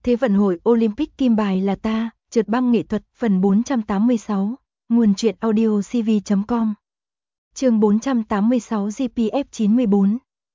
Thế vận hội Olympic kim bài là ta, trượt băng nghệ thuật phần 486, nguồn truyện audio cv.com. Chương 486 GPF 94.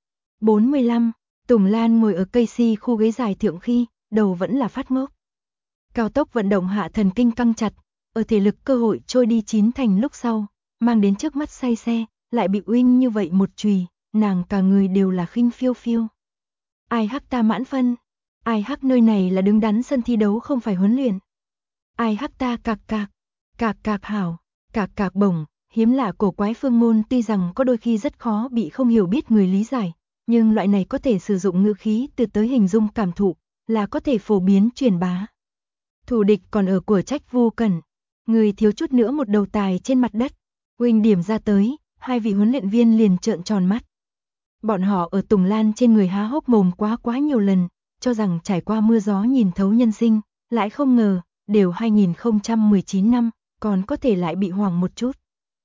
45, Tùng Lan ngồi ở cây si khu ghế dài thượng khi, đầu vẫn là phát ngốc. Cao tốc vận động hạ thần kinh căng chặt, ở thể lực cơ hội trôi đi chín thành lúc sau, mang đến trước mắt say xe, lại bị uinh như vậy một chùy, nàng cả người đều là khinh phiêu phiêu. Ai hắc ta mãn phân, ai hắc nơi này là đứng đắn sân thi đấu không phải huấn luyện. Ai hắc ta cạc cạc hảo, cạc bổng, hiếm lạ cổ quái phương ngôn tuy rằng có đôi khi rất khó bị không hiểu biết người lý giải, nhưng loại này có thể sử dụng ngữ khí từ tới hình dung cảm thụ, là có thể phổ biến truyền bá. Thù địch còn ở của trách Vu Cẩn, người thiếu chút nữa một đầu tài trên mặt đất. Huynh điểm ra tới, hai vị huấn luyện viên liền trợn tròn mắt. Bọn họ ở Tùng Lan trên người há hốc mồm quá nhiều lần, cho rằng trải qua mưa gió nhìn thấu nhân sinh, lại không ngờ, đều 2019 năm, còn có thể lại bị hoảng một chút.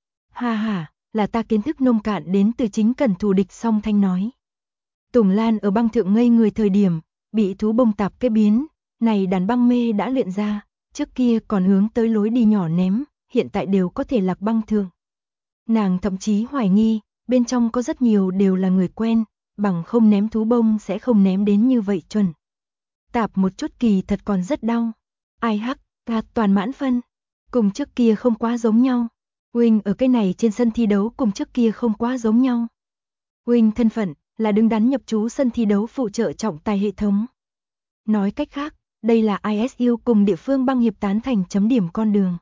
Ha, là ta kiến thức nông cạn đến từ chính Cẩn thù địch song thanh nói. Tùng Lan ở băng thượng ngây người thời điểm, bị thú bông tạp cái biến, này đàn băng mê đã luyện ra, trước kia còn hướng tới lối đi nhỏ ném, hiện tại đều có thể lạc băng thượng. Nàng thậm chí hoài nghi, bên trong có rất nhiều đều là người quen, bằng không ném thú bông sẽ không ném đến như vậy chuẩn. Tạp một chút kỳ thật còn rất đau. Ai hắc, ta toàn mãn phân, cùng trước kia không quá giống nhau. Huynh ở cái này trên sân thi đấu cùng trước kia không quá giống nhau. Huynh thân phận là đứng đắn nhập trú sân thi đấu phụ trợ trọng tài hệ thống. Nói cách khác, đây là ISU cùng địa phương băng hiệp tán thành chấm điểm con đường.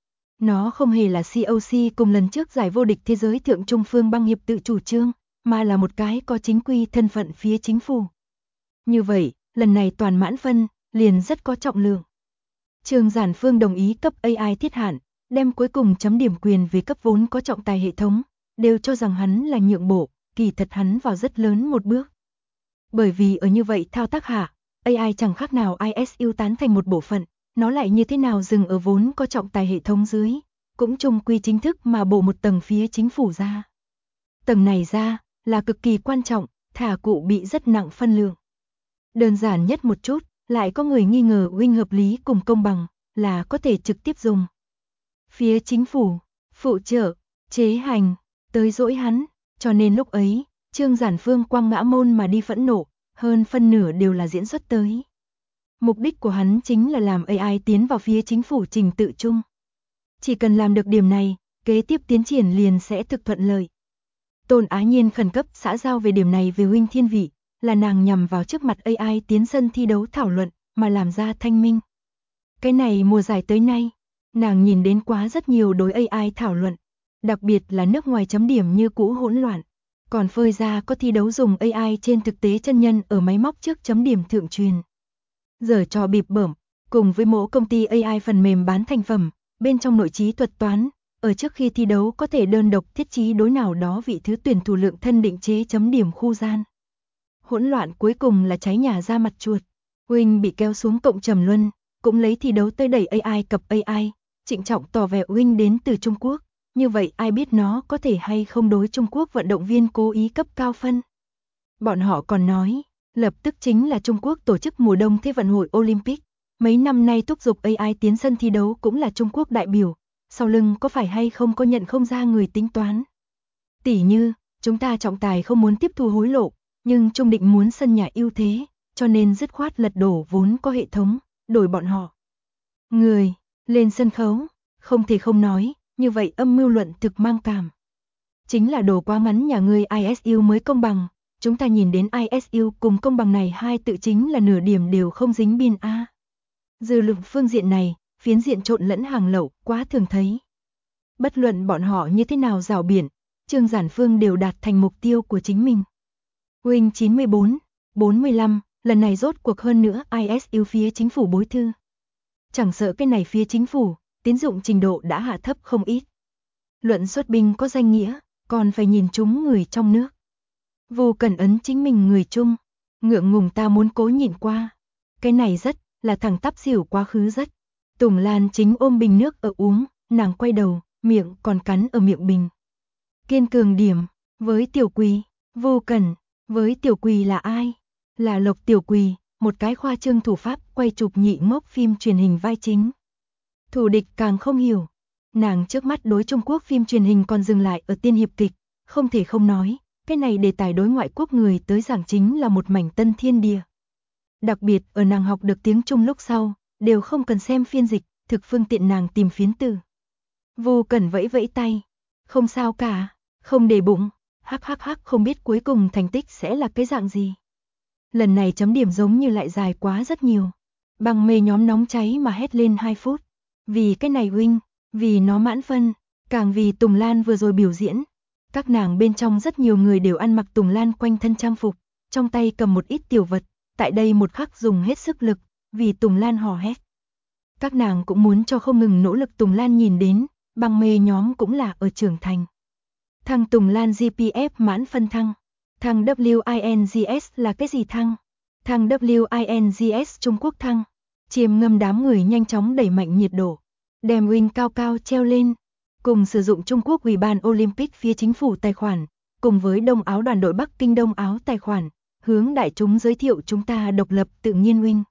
Nó không hề là COC cùng lần trước giải vô địch thế giới thượng trung phương băng hiệp tự chủ trương, mà là một cái có chính quy thân phận phía chính phủ. Như vậy, lần này toàn mãn phân, liền rất có trọng lượng. Trương Giản Phương đồng ý cấp AI thiết hạn, đem cuối cùng chấm điểm quyền về cấp vốn có trọng tài hệ thống, đều cho rằng hắn là nhượng bộ, kỳ thật hắn vào rất lớn một bước. Bởi vì ở như vậy thao tác hạ, AI chẳng khác nào ISU tán thành một bộ phận, nó lại như thế nào dừng ở vốn có trọng tài hệ thống dưới, cũng chung quy chính thức mà bổ một tầng phía chính phủ ra. Tầng này ra, là cực kỳ quan trọng, thả cụ bị rất nặng phân lượng. Đơn giản nhất một chút, lại có người nghi ngờ huynh hợp lý cùng công bằng, là có thể trực tiếp dùng. Phía chính phủ, phụ trợ, chế hành, tới dỗi hắn, cho nên lúc ấy, Trương Giản Phương quăng ngã môn mà đi phẫn nộ, hơn phân nửa đều là diễn xuất tới. Mục đích của hắn chính là làm AI tiến vào phía chính phủ trình tự chung. Chỉ cần làm được điểm này, kế tiếp tiến triển liền sẽ thực thuận lợi. Tôn Á Nhiên khẩn cấp xã giao về điểm này về huynh thiên vị, là nàng nhằm vào trước mặt AI tiến sân thi đấu thảo luận, mà làm ra thanh minh. Cái này mùa giải tới nay, nàng nhìn đến quá rất nhiều đối AI thảo luận, đặc biệt là nước ngoài chấm điểm như cũ hỗn loạn, còn phơi ra có thi đấu dùng AI trên thực tế chân nhân ở máy móc trước chấm điểm thượng truyền. Giờ trò bịp bợm, cùng với mỗi công ty AI phần mềm bán thành phẩm, bên trong nội trí thuật toán, ở trước khi thi đấu có thể đơn độc thiết trí đối nào đó vị thứ tuyển thủ lượng thân định chế chấm điểm khu gian. Hỗn loạn cuối cùng là cháy nhà ra mặt chuột. Huynh bị kéo xuống cộng trầm luân, cũng lấy thi đấu tới đẩy AI cập AI, trịnh trọng tỏ vẻ huynh đến từ Trung Quốc, như vậy ai biết nó có thể hay không đối Trung Quốc vận động viên cố ý cấp cao phân. Bọn họ còn nói, lập tức chính là Trung Quốc tổ chức mùa đông thế vận hội Olympic, mấy năm nay thúc giục AI tiến sân thi đấu cũng là Trung Quốc đại biểu, sau lưng có phải hay không có nhận không ra người tính toán. Tỉ như, chúng ta trọng tài không muốn tiếp thu hối lộ, nhưng Trung định muốn sân nhà ưu thế, cho nên dứt khoát lật đổ vốn có hệ thống, đổi bọn họ. Người, lên sân khấu, không thể không nói, như vậy âm mưu luận thực mang cảm. Chính là đồ quá ngắn nhà ngươi ISU mới công bằng, chúng ta nhìn đến ISU cùng công bằng này hai tự chính là nửa điểm đều không dính biên A. Dư luận phương diện này, phiến diện trộn lẫn hàng lậu, quá thường thấy. Bất luận bọn họ như thế nào rào biển, Trương Giản Phương đều đạt thành mục tiêu của chính mình. Huynh 94, 45, lần này rốt cuộc hơn nữa ISU phía chính phủ bối thư. Chẳng sợ cái này phía chính phủ, tín dụng trình độ đã hạ thấp không ít. Luận xuất binh có danh nghĩa, còn phải nhìn chúng người trong nước. Vô cần ấn chính mình người chung, ngượng ngùng ta muốn cố nhịn qua. Cái này rất, là thằng tắp xỉu quá khứ rất. Tùng Lan chính ôm bình nước ở uống, nàng quay đầu, miệng còn cắn ở miệng bình. Kiên cường điểm, với Tiểu Quỳ, Vô Cần, với Tiểu Quỳ là ai? Là Lộc Tiểu Quỳ, một cái khoa trương thủ pháp quay chụp nhị ngốc phim truyền hình vai chính. Thủ địch càng không hiểu, nàng trước mắt đối Trung Quốc phim truyền hình còn dừng lại ở tiên hiệp kịch, không thể không nói, cái này đề tài đối ngoại quốc người tới giảng chính là một mảnh tân thiên địa. Đặc biệt ở nàng học được tiếng Trung lúc sau, đều không cần xem phiên dịch, thực phương tiện nàng tìm phiến từ. Vô Cẩn vẫy vẫy tay, không sao cả, không để bụng, hắc hắc hắc, không biết cuối cùng thành tích sẽ là cái dạng gì. Lần này chấm điểm giống như lại dài quá rất nhiều. Bằng mê nhóm nóng cháy mà hét lên 2 phút. Vì cái này huynh, vì nó mãn phân, càng vì Tùng Lan vừa rồi biểu diễn. Các nàng bên trong rất nhiều người đều ăn mặc Tùng Lan quanh thân trang phục, trong tay cầm một ít tiểu vật, tại đây một khắc dùng hết sức lực, vì Tùng Lan hò hét. Các nàng cũng muốn cho không ngừng nỗ lực Tùng Lan nhìn đến, bằng mê nhóm cũng là ở trưởng thành. Thằng Tùng Lan GPF mãn phân thăng. Thằng WINGS là cái gì thăng? Thằng WINGS Trung Quốc thăng. Chiêm ngâm đám người nhanh chóng đẩy mạnh nhiệt độ. Đem wing cao cao treo lên. Cùng sử dụng Trung Quốc Ủy ban Olympic phía chính phủ tài khoản. Cùng với Đông Áo đoàn đội Bắc Kinh Đông Áo tài khoản. Hướng đại chúng giới thiệu chúng ta độc lập tự nhiên wing.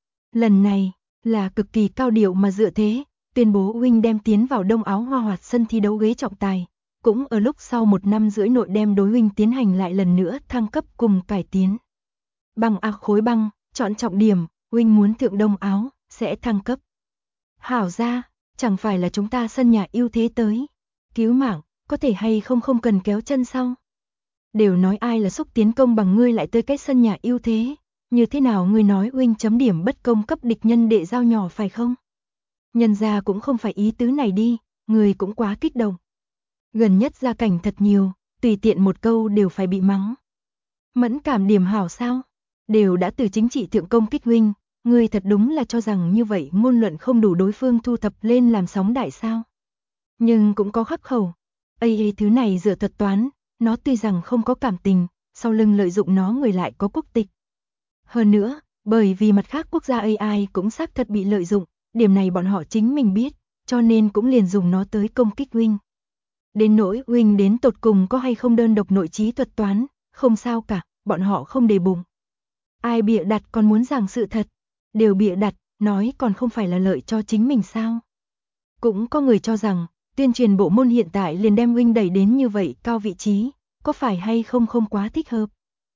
Lần này là cực kỳ cao điệu mà dựa thế. Tuyên bố wing đem tiến vào Đông Áo Hoa Hoạt sân thi đấu ghế trọng tài. Cũng ở lúc sau 1 năm rưỡi nội đem đối huynh tiến hành lại lần nữa thăng cấp cùng cải tiến. Băng A khối băng, chọn trọng điểm, huynh muốn thượng Đông Áo, sẽ thăng cấp. Hảo ra, chẳng phải là chúng ta sân nhà ưu thế tới. Cứu mạng, có thể hay không cần kéo chân sau. Đều nói ai là xúc tiến công bằng ngươi lại tới cái sân nhà ưu thế. Như thế nào ngươi nói huynh chấm điểm bất công cấp địch nhân đệ giao nhỏ phải không? Nhân ra cũng không phải ý tứ này đi, người cũng quá kích động. Gần nhất gia cảnh thật nhiều, tùy tiện một câu đều phải bị mắng. Mẫn cảm điểm hảo sao? Đều đã từ chính trị thượng công kích huynh, ngươi thật đúng là cho rằng như vậy ngôn luận không đủ đối phương thu thập lên làm sóng đại sao. Nhưng cũng có khắc khẩu. Thứ này dựa thuật toán, nó tuy rằng không có cảm tình, sau lưng lợi dụng nó người lại có quốc tịch. Hơn nữa, bởi vì mặt khác quốc gia AI cũng xác thật bị lợi dụng, điểm này bọn họ chính mình biết, cho nên cũng liền dùng nó tới công kích huynh. Đến nỗi huynh đến tột cùng có hay không đơn độc nội trí thuật toán, không sao cả, bọn họ không để bụng. Ai bịa đặt còn muốn giảng sự thật, đều bịa đặt, nói còn không phải là lợi cho chính mình sao. Cũng có người cho rằng, tuyên truyền bộ môn hiện tại liền đem huynh đẩy đến như vậy cao vị trí, có phải hay không quá thích hợp.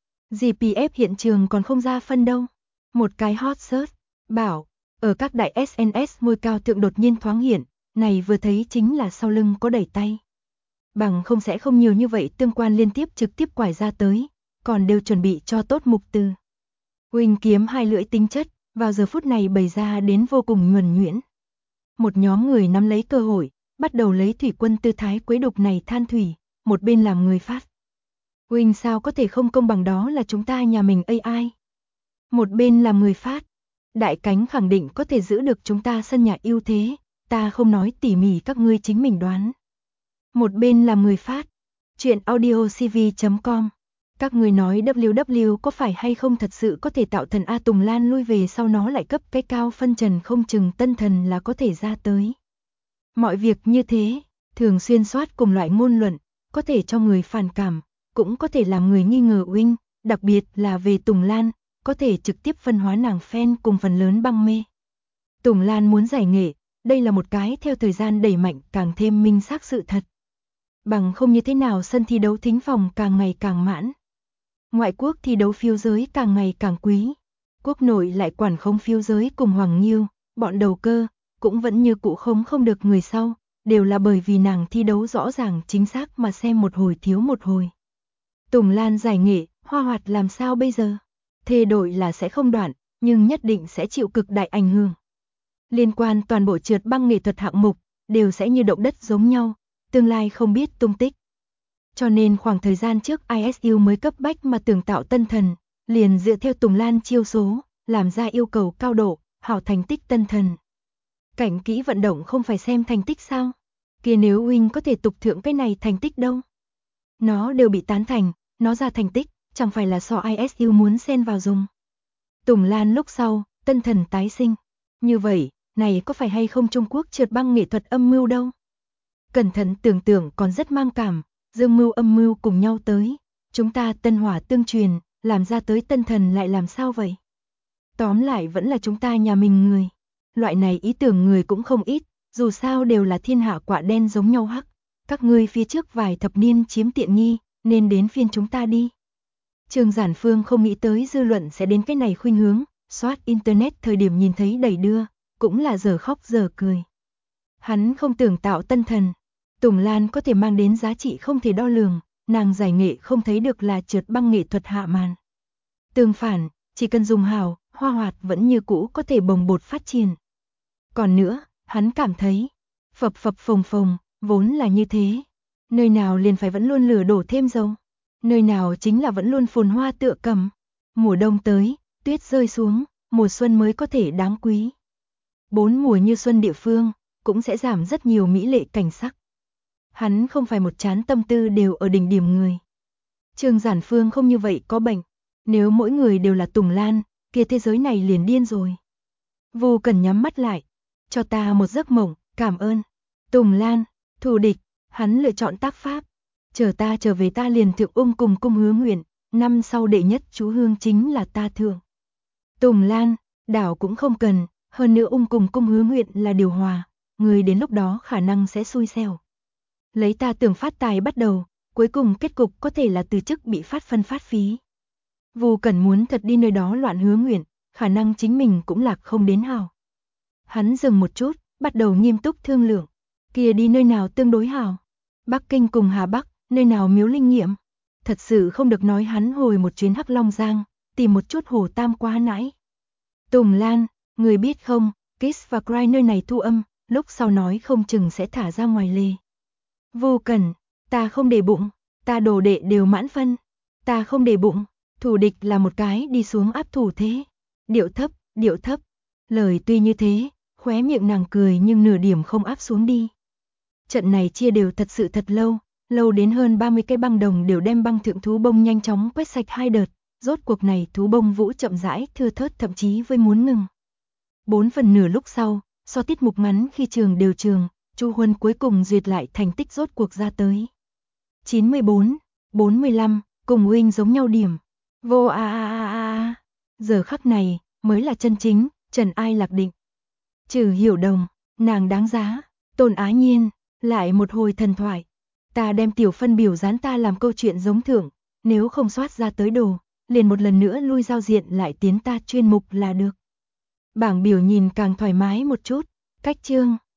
GPF hiện trường còn không ra phân đâu. Một cái hot search, bảo, ở các đại SNS ngôi cao thượng đột nhiên thoáng hiện, này vừa thấy chính là sau lưng có đẩy tay. Bằng không sẽ không nhiều như vậy tương quan liên tiếp trực tiếp quải ra tới, còn đều chuẩn bị cho tốt mục từ. Huynh kiếm hai lưỡi tính chất, vào giờ phút này bày ra đến vô cùng nhuần nhuyễn. Một nhóm người nắm lấy cơ hội, bắt đầu lấy thủy quân tư thái quấy đục này than thủy, một bên làm người phát. Huynh sao có thể không công bằng, đó là chúng ta nhà mình AI. Một bên làm người phát. Đại cánh khẳng định có thể giữ được chúng ta sân nhà ưu thế, ta không nói tỉ mỉ các ngươi chính mình đoán. Một bên làm người phát. Chuyện audiocv.com. Các người nói WW có phải hay không thật sự có thể tạo thần A Tùng Lan lui về sau nó lại cấp cái cao phân trần không chừng tân thần là có thể ra tới. Mọi việc như thế, thường xuyên soát cùng loại ngôn luận, có thể cho người phản cảm, cũng có thể làm người nghi ngờ huynh, đặc biệt là về Tùng Lan, có thể trực tiếp phân hóa nàng fan cùng phần lớn băng mê. Tùng Lan muốn giải nghệ, đây là một cái theo thời gian đẩy mạnh càng thêm minh xác sự thật. Bằng không như thế nào sân thi đấu thính phòng càng ngày càng mãn. Ngoại quốc thi đấu phiếu giới càng ngày càng quý. Quốc nội lại quản không phiếu giới cùng Hoàng Nghiêu, bọn đầu cơ, cũng vẫn như cũ không được người sau, đều là bởi vì nàng thi đấu rõ ràng chính xác mà xem một hồi thiếu một hồi. Tùng Lan giải nghệ, Hoa Hoạt làm sao bây giờ? Thề đội là sẽ không đoạn, nhưng nhất định sẽ chịu cực đại ảnh hưởng. Liên quan toàn bộ trượt băng nghệ thuật hạng mục, đều sẽ như động đất giống nhau, tương lai không biết tung tích. Cho nên khoảng thời gian trước ISU mới cấp bách mà tưởng tạo tân thần, liền dựa theo Tùng Lan chiêu số, làm ra yêu cầu cao độ, hảo thành tích tân thần. Cảnh kỹ vận động không phải xem thành tích sao? Kia nếu huynh có thể tục thượng cái này thành tích đâu? Nó đều bị tán thành, nó ra thành tích, chẳng phải là so ISU muốn xen vào dùng. Tùng Lan lúc sau, tân thần tái sinh. Như vậy, này có phải hay không Trung Quốc trượt băng nghệ thuật âm mưu đâu? Cẩn thận tưởng tượng còn rất mang cảm, dương mưu âm mưu cùng nhau tới. Chúng ta tân hỏa tương truyền, làm ra tới tân thần lại làm sao vậy? Tóm lại vẫn là chúng ta nhà mình người. Loại này ý tưởng người cũng không ít, dù sao đều là thiên hạ quả đen giống nhau hắc. Các ngươi phía trước vài thập niên chiếm tiện nghi, nên đến phiên chúng ta đi. Trương Giản Phương không nghĩ tới dư luận sẽ đến cái này khuynh hướng, soát internet thời điểm nhìn thấy đầy đưa, cũng là giờ khóc giờ cười. Hắn không tưởng tạo tân thần, Tùng Lan có thể mang đến giá trị không thể đo lường, nàng giải nghệ không thấy được là trượt băng nghệ thuật hạ màn. Tương phản, chỉ cần dùng hào, Hoa Hoạt vẫn như cũ có thể bồng bột phát triển. Còn nữa, hắn cảm thấy, phập phập phồng phồng, vốn là như thế. Nơi nào liền phải vẫn luôn lửa đổ thêm dầu. Nơi nào chính là vẫn luôn phồn hoa tựa cầm. Mùa đông tới, tuyết rơi xuống, mùa xuân mới có thể đáng quý. 4 mùa như xuân địa phương, cũng sẽ giảm rất nhiều mỹ lệ cảnh sắc. Hắn không phải một chán tâm tư đều ở đỉnh điểm người. Trương Giản Phương không như vậy có bệnh. Nếu mỗi người đều là Tùng Lan, kia thế giới này liền điên rồi. Vô Cần nhắm mắt lại. Cho ta một giấc mộng, cảm ơn. Tùng Lan, thù địch, hắn lựa chọn tác pháp. Chờ ta trở về ta liền thượng cùng cung hứa nguyện, năm sau đệ nhất chú hương chính là ta thượng. Tùng Lan, đảo cũng không cần, hơn nữa cùng cung hứa nguyện là điều hòa, người đến lúc đó khả năng sẽ xui xẻo. Lấy ta tưởng phát tài bắt đầu, cuối cùng kết cục có thể là từ chức bị phát phân phát phí. Vô Cần muốn thật đi nơi đó loạn hứa nguyện, khả năng chính mình cũng lạc không đến hảo. Hắn dừng một chút, bắt đầu nghiêm túc thương lượng. Kia đi nơi nào tương đối hảo? Bắc Kinh cùng Hà Bắc, nơi nào miếu linh nghiệm? Thật sự không được nói hắn hồi một chuyến Hắc Long Giang, tìm một chút Hồ Tam quá nãy. Tùng Lan, người biết không, Kiss và Cry nơi này thu âm, lúc sau nói không chừng sẽ thả ra ngoài lề. Vô Cần, ta không để bụng, ta đồ đệ đều mãn phân, ta không để bụng, thủ địch là một cái đi xuống áp thủ thế. Điệu thấp, lời tuy như thế, khóe miệng nàng cười nhưng nửa điểm không áp xuống đi. Trận này chia đều thật sự thật lâu đến hơn 30 cái băng đồng đều đem băng thượng thú bông nhanh chóng quét sạch 2 đợt, rốt cuộc này thú bông vũ chậm rãi thưa thớt thậm chí với muốn ngừng. 4 phần nửa lúc sau, so tiết mục ngắn khi trường đều trường, Chu Huân cuối cùng duyệt lại thành tích rốt cuộc ra tới. 94, 45, cùng huynh giống nhau điểm. Vô giờ khắc này, mới là chân chính, trần ai lạc định. Trừ Hiểu Đồng, nàng đáng giá, Tôn Á Nhiên, lại một hồi thần thoại. Ta đem tiểu phân biểu dán ta làm câu chuyện giống thưởng, nếu không soát ra tới đồ, liền một lần nữa lui giao diện lại tiến ta chuyên mục là được. Bảng biểu nhìn càng thoải mái một chút, cách chương.